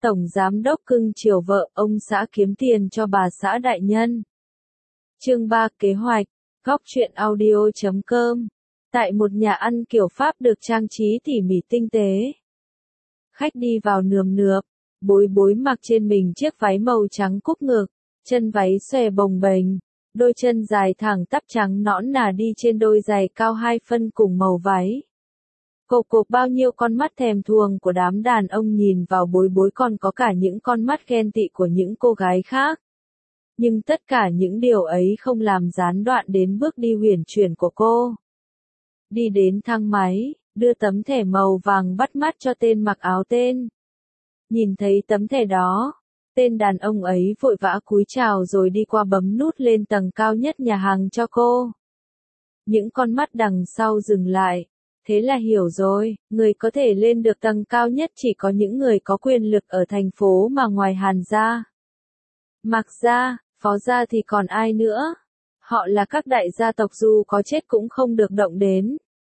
Tổng giám đốc cưng chiều vợ, ông xã kiếm tiền cho bà xã đại nhân. Chương 3 kế hoạch, góc truyện audio.com. Tại một nhà ăn kiểu Pháp được trang trí tỉ mỉ tinh tế. Khách đi vào nườm nượp, bối bối mặc trên mình chiếc váy màu trắng cúc ngực, chân váy xòe bồng bềnh, đôi chân dài thẳng tắp trắng nõn nà đi trên đôi giày cao 2 phân cùng màu váy. Cộp cộp bao nhiêu con mắt thèm thuồng của đám đàn ông nhìn vào bối bối, còn có cả những con mắt ghen tị của những cô gái khác. Nhưng tất cả những điều ấy không làm gián đoạn đến bước đi uyển chuyển của cô. Đi đến thang máy, đưa tấm thẻ màu vàng bắt mắt cho tên mặc áo tên. Nhìn thấy tấm thẻ đó, tên đàn ông ấy vội vã cúi chào rồi đi qua bấm nút lên tầng cao nhất nhà hàng cho cô. Những con mắt đằng sau dừng lại. Thế là hiểu rồi, người có thể lên được tầng cao nhất chỉ có những người có quyền lực ở thành phố mà ngoài Hàn gia, Mạc gia, Phó gia thì còn ai nữa. Họ là các đại gia tộc, dù có chết cũng không được động đến.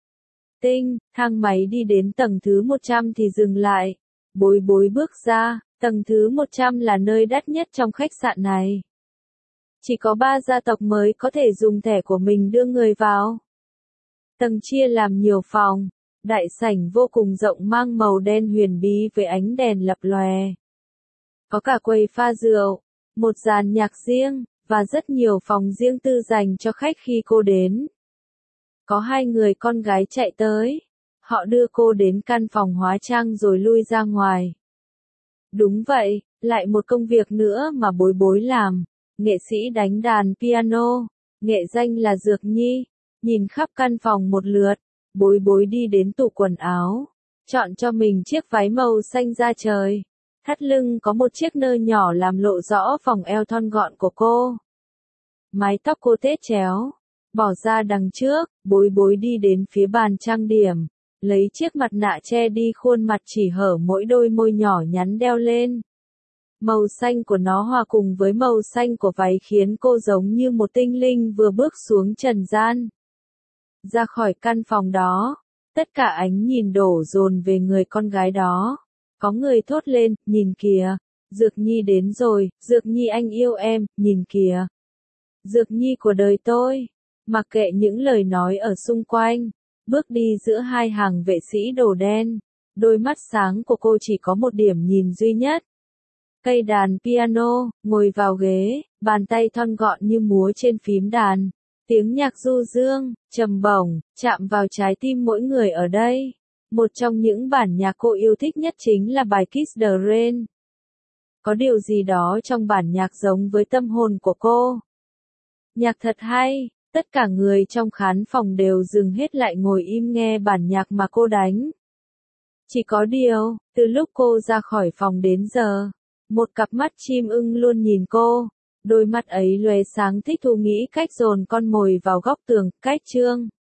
Tinh, thang máy đi đến tầng thứ 100 thì dừng lại. Bối bối bước ra, tầng thứ 100 là nơi đắt nhất trong khách sạn này. Chỉ có 3 gia tộc mới có thể dùng thẻ của mình đưa người vào. Tầng chia làm nhiều phòng, đại sảnh vô cùng rộng mang màu đen huyền bí với ánh đèn lập lòe. Có cả quầy pha rượu, một dàn nhạc riêng, và rất nhiều phòng riêng tư dành cho khách khi cô đến. Có 2 người con gái chạy tới, họ đưa cô đến căn phòng hóa trang rồi lui ra ngoài. Đúng vậy, lại một công việc nữa mà bối bối làm, nghệ sĩ đánh đàn piano, nghệ danh là Dược Nhi. Nhìn khắp căn phòng một lượt, bối bối đi đến tủ quần áo, chọn cho mình chiếc váy màu xanh da trời. Thắt lưng có một chiếc nơ nhỏ làm lộ rõ vòng eo thon gọn của cô. Mái tóc cô tết chéo, bỏ ra đằng trước, bối bối đi đến phía bàn trang điểm, lấy chiếc mặt nạ che đi khuôn mặt chỉ hở mỗi đôi môi nhỏ nhắn đeo lên. Màu xanh của nó hòa cùng với màu xanh của váy khiến cô giống như một tinh linh vừa bước xuống trần gian. Ra khỏi căn phòng đó, tất cả ánh nhìn đổ dồn về người con gái đó. Có người thốt lên, nhìn kìa, Dược Nhi đến rồi, Dược Nhi anh yêu em, nhìn kìa. Dược Nhi của đời tôi. Mặc kệ những lời nói ở xung quanh, bước đi giữa 2 hàng vệ sĩ đồ đen, đôi mắt sáng của cô chỉ có một điểm nhìn duy nhất. Cây đàn piano, ngồi vào ghế, bàn tay thon gọn như múa trên phím đàn. Tiếng nhạc du dương, trầm bổng, chạm vào trái tim mỗi người ở đây. Một trong những bản nhạc cô yêu thích nhất chính là bài Kiss the Rain. Có điều gì đó trong bản nhạc giống với tâm hồn của cô. Nhạc thật hay, tất cả người trong khán phòng đều dừng hết lại ngồi im nghe bản nhạc mà cô đánh. Chỉ có điều, từ lúc cô ra khỏi phòng đến giờ, một cặp mắt chim ưng luôn nhìn cô. Đôi mắt ấy lóe sáng thích thú nghĩ cách dồn con mồi vào góc tường, cách chương.